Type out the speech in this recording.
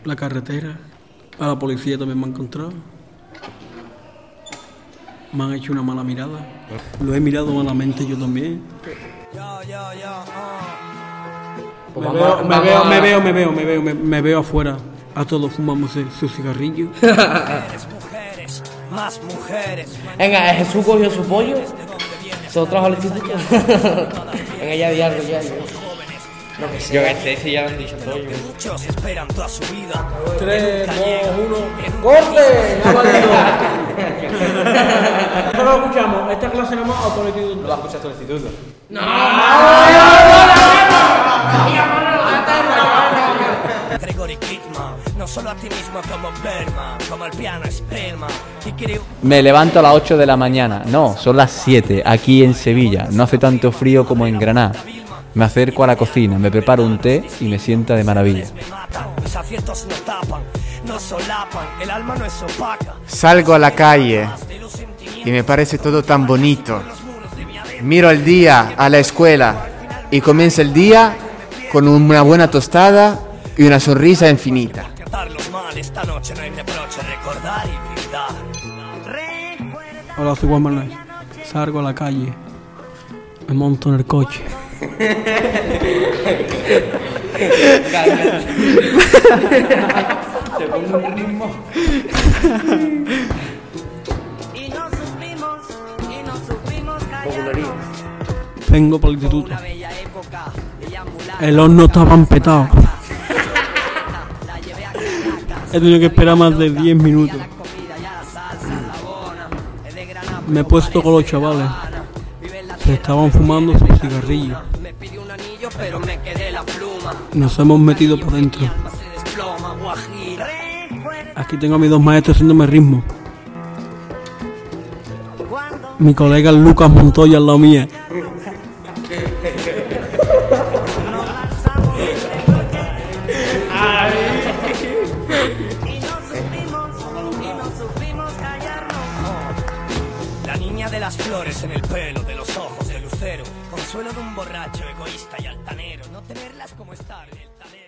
la carretera. A la policía también me han encontrado. Me han hecho una mala mirada. Lo he mirado malamente yo también. Me veo afuera. A todos fumándose su cigarrillo. Más mujeres. Venga, Jesús cogió su pollo. Se lo trajo al instituto. Venga, ya di algo, ya. Lo que sea. Yo que sé, si ya lo han dicho todo. Muchos esperan toda su vida. 3, 2, 1. ¡Corte! ¡No ha valido! Esto lo escuchamos. Esta clase no más o todo el instituto. ¿No la escuchas todo el instituto? ¡No! Gregory Kickman, no solo a ti mismo como Berman, como el piano esperma. Me levanto a las 8 de la mañana. No, son las 7, aquí en Sevilla. No hace tanto frío como en Granada. Me acerco a la cocina, me preparo un té y me sienta de maravilla. Mis aciertos no tapan, no solapan, el alma no es opaca. Salgo a la calle y me parece todo tan bonito. Miro el día a la escuela y comienza el día con una buena tostada y una sonrisa infinita. Hola, soy Juan Manuel. Salgo a la calle. Me monto en el coche. Te pongo un ritmo. Vengo por el instituto. El horno estaba empetado. He tenido que esperar más de 10 minutos. Me he puesto con los chavales. Se estaban fumando sus cigarrillos. Nos hemos metido por dentro. Aquí tengo a mis dos maestros haciéndome ritmo. Mi colega Lucas Montoya al lado mía. La niña de las flores en el pelo, de los ojos de lucero, consuelo de un borracho egoísta y altanero, no tenerlas como estar en el talero.